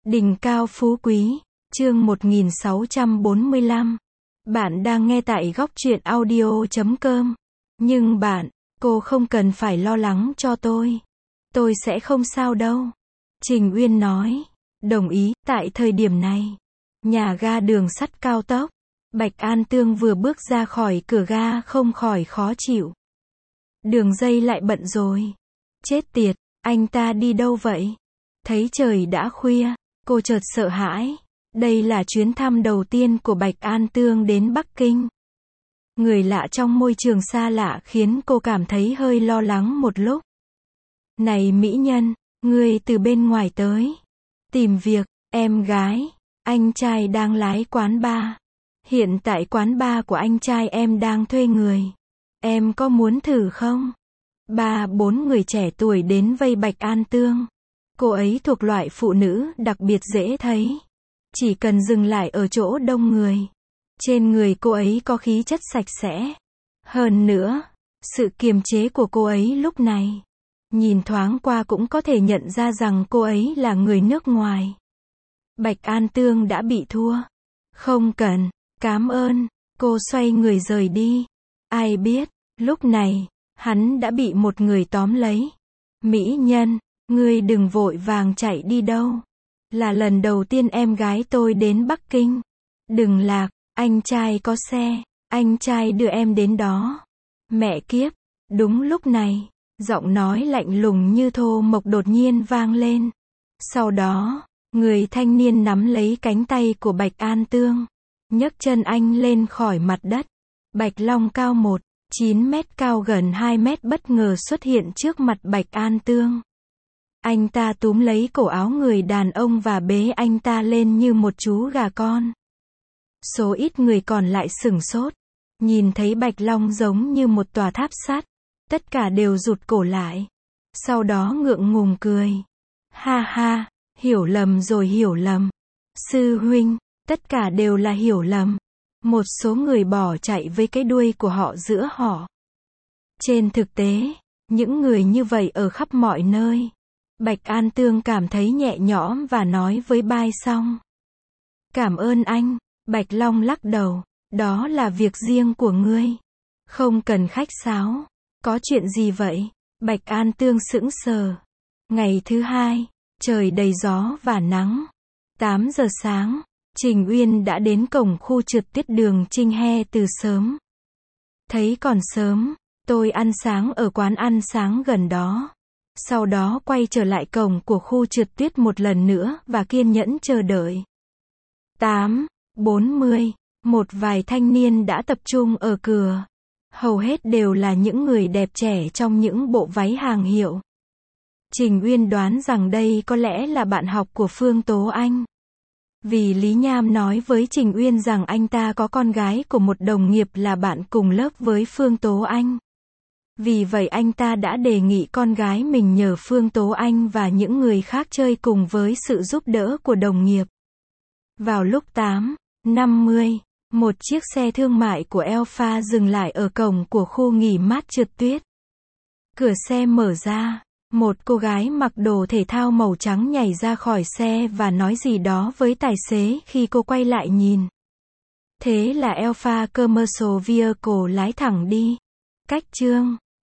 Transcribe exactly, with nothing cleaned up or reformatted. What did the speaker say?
Đỉnh cao phú quý, chương một nghìn sáu trăm bốn mươi lăm. Bạn đang nghe tại góc truyện audio chấm com. Nhưng bạn, cô không cần phải lo lắng cho tôi. Tôi sẽ không sao đâu. Trình Uyên nói. Đồng ý, tại thời điểm này. Nhà ga đường sắt cao tốc. Bạch An Tương vừa bước ra khỏi cửa ga không khỏi khó chịu. Đường dây lại bận rồi. Chết tiệt, anh ta đi đâu vậy? Thấy trời đã khuya, cô chợt sợ hãi. Đây là chuyến thăm đầu tiên của Bạch An Tương đến Bắc Kinh. Người lạ trong môi trường xa lạ khiến cô cảm thấy hơi lo lắng một lúc. Này mỹ nhân, ngươi từ bên ngoài tới. Tìm việc, em gái. Anh trai đang lái quán bar. Hiện tại quán bar của anh trai em đang thuê người. Em có muốn thử không? Ba bốn người trẻ tuổi đến vây Bạch An Tương. Cô ấy thuộc loại phụ nữ đặc biệt dễ thấy. Chỉ cần dừng lại ở chỗ đông người. Trên người cô ấy có khí chất sạch sẽ. Hơn nữa, sự kiềm chế của cô ấy lúc này. Nhìn thoáng qua cũng có thể nhận ra rằng cô ấy là người nước ngoài. Bạch An Tương đã bị thua. Không cần, cảm ơn. Cô xoay người rời đi. Ai biết, lúc này, hắn đã bị một người tóm lấy. Mỹ nhân, ngươi đừng vội vàng chạy đi đâu. Là lần đầu tiên em gái tôi đến Bắc Kinh. Đừng lạc, anh trai có xe, anh trai đưa em đến đó. Mẹ kiếp, đúng lúc này, giọng nói lạnh lùng như thô mộc đột nhiên vang lên. Sau đó, người thanh niên nắm lấy cánh tay của Bạch An Tương, nhấc chân anh lên khỏi mặt đất. Bạch Long cao một phẩy chín mét cao gần hai mét bất ngờ xuất hiện trước mặt Bạch An Tương. Anh ta túm lấy cổ áo người đàn ông và bế anh ta lên như một chú gà con. Số ít người còn lại sửng sốt. Nhìn thấy Bạch Long giống như một tòa tháp sắt. Tất cả đều rụt cổ lại. Sau đó ngượng ngùng cười. Ha ha, hiểu lầm rồi hiểu lầm. Sư huynh, tất cả đều là hiểu lầm. Một số người bỏ chạy với cái đuôi của họ giữa họ. Trên thực tế, những người như vậy ở khắp mọi nơi. Bạch An Tương cảm thấy nhẹ nhõm và nói với Bai Song. Cảm ơn anh. Bạch Long lắc đầu. Đó là việc riêng của ngươi. Không cần khách sáo. Có chuyện gì vậy? Bạch An Tương sững sờ. Ngày thứ hai, trời đầy gió và nắng. tám giờ sáng, Trình Uyên đã đến cổng khu trượt tuyết đường Trinh He từ sớm. Thấy còn sớm, tôi ăn sáng ở quán ăn sáng gần đó. Sau đó quay trở lại cổng của khu trượt tuyết một lần nữa và kiên nhẫn chờ đợi. tám, bốn mươi, một vài thanh niên đã tập trung ở cửa. Hầu hết đều là những người đẹp trẻ trong những bộ váy hàng hiệu. Trình Uyên đoán rằng đây có lẽ là bạn học của Phương Tố Anh. Vì Lý Nham nói với Trình Uyên rằng anh ta có con gái của một đồng nghiệp là bạn cùng lớp với Phương Tố Anh. Vì vậy anh ta đã đề nghị con gái mình nhờ Phương Tố Anh và những người khác chơi cùng với sự giúp đỡ của đồng nghiệp. Vào lúc tám năm mươi, một chiếc xe thương mại của Alpha dừng lại ở cổng của khu nghỉ mát trượt tuyết. Cửa xe mở ra, một cô gái mặc đồ thể thao màu trắng nhảy ra khỏi xe và nói gì đó với tài xế khi cô quay lại nhìn. Thế là Alpha Commercial Vehicle lái thẳng đi. Cách chương